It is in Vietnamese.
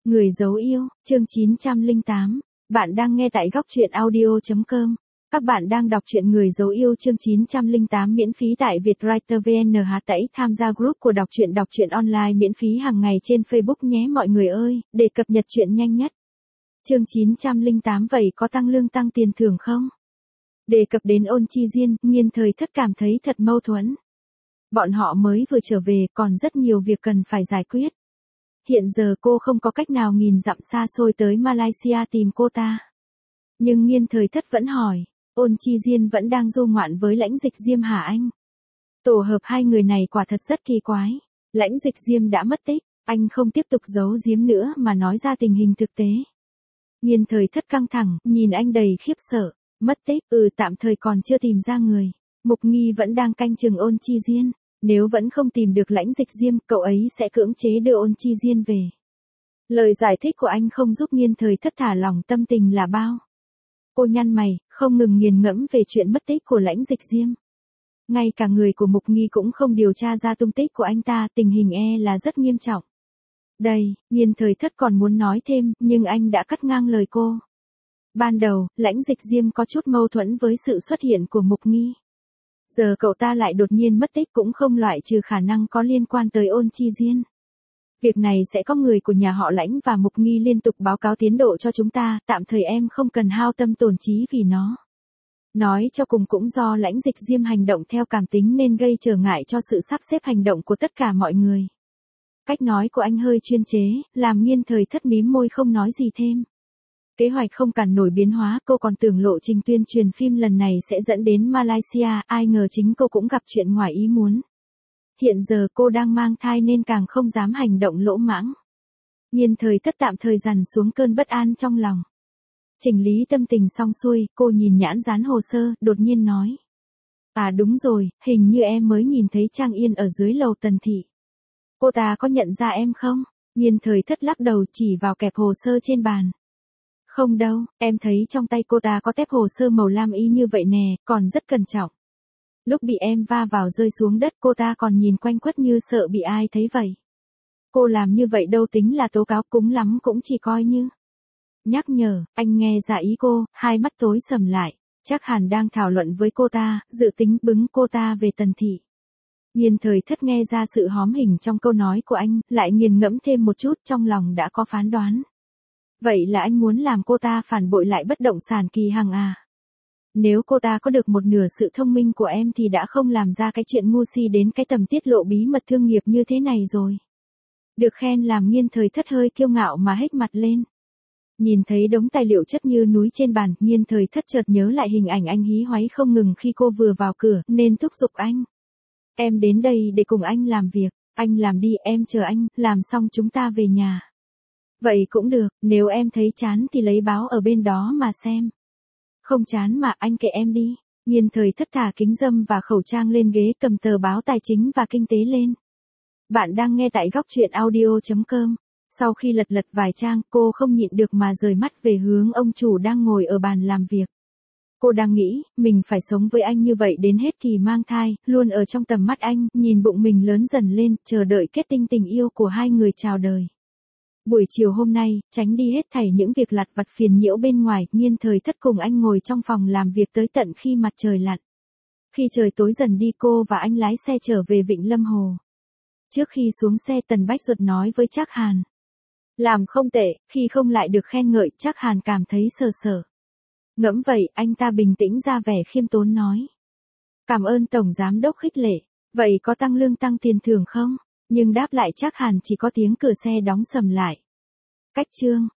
Người dấu yêu, chương 908. Bạn đang nghe tại góc truyện audio.com. Các bạn đang đọc truyện Người dấu yêu chương 908 miễn phí tại Vietwriter VN. Hãy tham gia group của đọc truyện online miễn phí hàng ngày trên Facebook nhé mọi người ơi, để cập nhật truyện nhanh nhất. Chương 908 vậy có tăng lương tăng tiền thưởng không? Đề cập đến Ôn Chi Diên, Nghiên Thời Thất cảm thấy thật mâu thuẫn. Bọn họ mới vừa trở về, còn rất nhiều việc cần phải giải quyết. Hiện giờ cô không có cách nào nghìn dặm xa xôi tới Malaysia tìm cô ta. Nhưng Nghiên Thời Thất vẫn hỏi, Ôn Chi Diên vẫn đang du ngoạn với Lãnh Dịch Diêm hả anh? Tổ hợp hai người này quả thật rất kỳ quái. Lãnh Dịch Diêm đã mất tích, anh không tiếp tục giấu giếm nữa mà nói ra tình hình thực tế. Nghiên Thời Thất căng thẳng, nhìn anh đầy khiếp sợ. Mất tích, tạm thời còn chưa tìm ra người. Mục Nghi vẫn đang canh chừng Ôn Chi Diên. Nếu vẫn không tìm được Lãnh Dịch Diêm, cậu ấy sẽ cưỡng chế đưa Ôn Chi Diên về. Lời giải thích của anh không giúp Nghiên Thời Thất thả lỏng tâm tình là bao. Cô nhăn mày, không ngừng nghiền ngẫm về chuyện mất tích của Lãnh Dịch Diêm. Ngay cả người của Mục Nghi cũng không điều tra ra tung tích của anh ta, tình hình là rất nghiêm trọng. Đây, Nghiên Thời Thất còn muốn nói thêm, nhưng anh đã cắt ngang lời cô. Ban đầu, Lãnh Dịch Diêm có chút mâu thuẫn với sự xuất hiện của Mục Nghi. Giờ cậu ta lại đột nhiên mất tích cũng không loại trừ khả năng có liên quan tới Ôn Chi Diên. Việc này sẽ có người của nhà họ Lãnh và Mục Nghi liên tục báo cáo tiến độ cho chúng ta, tạm thời em không cần hao tâm tổn trí vì nó. Nói cho cùng cũng do Lãnh Dịch Diêm hành động theo cảm tính nên gây trở ngại cho sự sắp xếp hành động của tất cả mọi người. Cách nói của anh hơi chuyên chế, làm Nghiên Thời Thất mím môi không nói gì thêm. Kế hoạch không cản nổi biến hóa, cô còn tưởng lộ trình tuyên truyền phim lần này sẽ dẫn đến Malaysia, ai ngờ chính cô cũng gặp chuyện ngoài ý muốn. Hiện giờ cô đang mang thai nên càng không dám hành động lỗ mãng. Nghiên Thời Thất tạm thời dằn xuống cơn bất an trong lòng. Chỉnh lý tâm tình xong xuôi, cô nhìn nhãn dán hồ sơ, đột nhiên nói. À đúng rồi, hình như em mới nhìn thấy Trang Yên ở dưới lầu Tần Thị. Cô ta có nhận ra em không? Nghiên Thời Thất lắc đầu chỉ vào kẹp hồ sơ trên bàn. Không đâu, em thấy trong tay cô ta có tép hồ sơ màu lam y như vậy nè, còn rất cẩn trọng. Lúc bị em va vào rơi xuống đất cô ta còn nhìn quanh quất như sợ bị ai thấy vậy. Cô làm như vậy đâu tính là tố cáo, cúng lắm cũng chỉ coi như. Nhắc nhở, anh nghe ra ý cô, hai mắt tối sầm lại, chắc hẳn đang thảo luận với cô ta, dự tính bứng cô ta về Tần Thị. Nghiên Thời Thất nghe ra sự hóm hình trong câu nói của anh, lại nghiền ngẫm thêm một chút trong lòng đã có phán đoán. Vậy là anh muốn làm cô ta phản bội lại bất động sản Kỳ Hằng à? Nếu cô ta có được một nửa sự thông minh của em thì đã không làm ra cái chuyện ngu si đến cái tầm tiết lộ bí mật thương nghiệp như thế này rồi. Được khen làm Nghiên Thời Thất hơi kiêu ngạo mà hếch mặt lên. Nhìn thấy đống tài liệu chất như núi trên bàn, Nghiên Thời Thất chợt nhớ lại hình ảnh anh hí hoáy không ngừng khi cô vừa vào cửa, nên thúc giục anh. Em đến đây để cùng anh làm việc, anh làm đi, em chờ anh, làm xong chúng ta về nhà. Vậy cũng được, nếu em thấy chán thì lấy báo ở bên đó mà xem. Không chán mà anh kệ em đi. Nghiên Thời Thất thả kính râm và khẩu trang lên ghế, cầm tờ báo Tài chính và Kinh tế lên. Bạn đang nghe tại góc truyện audio.com. Sau khi lật vài trang, cô không nhịn được mà rời mắt về hướng ông chủ đang ngồi ở bàn làm việc. Cô đang nghĩ, mình phải sống với anh như vậy đến hết kỳ mang thai, luôn ở trong tầm mắt anh, nhìn bụng mình lớn dần lên, chờ đợi kết tinh tình yêu của hai người chào đời. Buổi chiều hôm nay, tránh đi hết thảy những việc lặt vặt phiền nhiễu bên ngoài, Nghiên Thời Thất cùng anh ngồi trong phòng làm việc tới tận khi mặt trời lặn. Khi trời tối dần đi cô và anh lái xe trở về Vịnh Lâm Hồ. Trước khi xuống xe Tần Bách Duật nói với Trác Hàn. Làm không tệ, khi không lại được khen ngợi, Trác Hàn cảm thấy sợ. Ngẫm vậy, anh ta bình tĩnh ra vẻ khiêm tốn nói. Cảm ơn Tổng Giám Đốc khích lệ, vậy có tăng lương tăng tiền thưởng không? Nhưng đáp lại Trác Hàn chỉ có tiếng cửa xe đóng sầm lại. Cách chương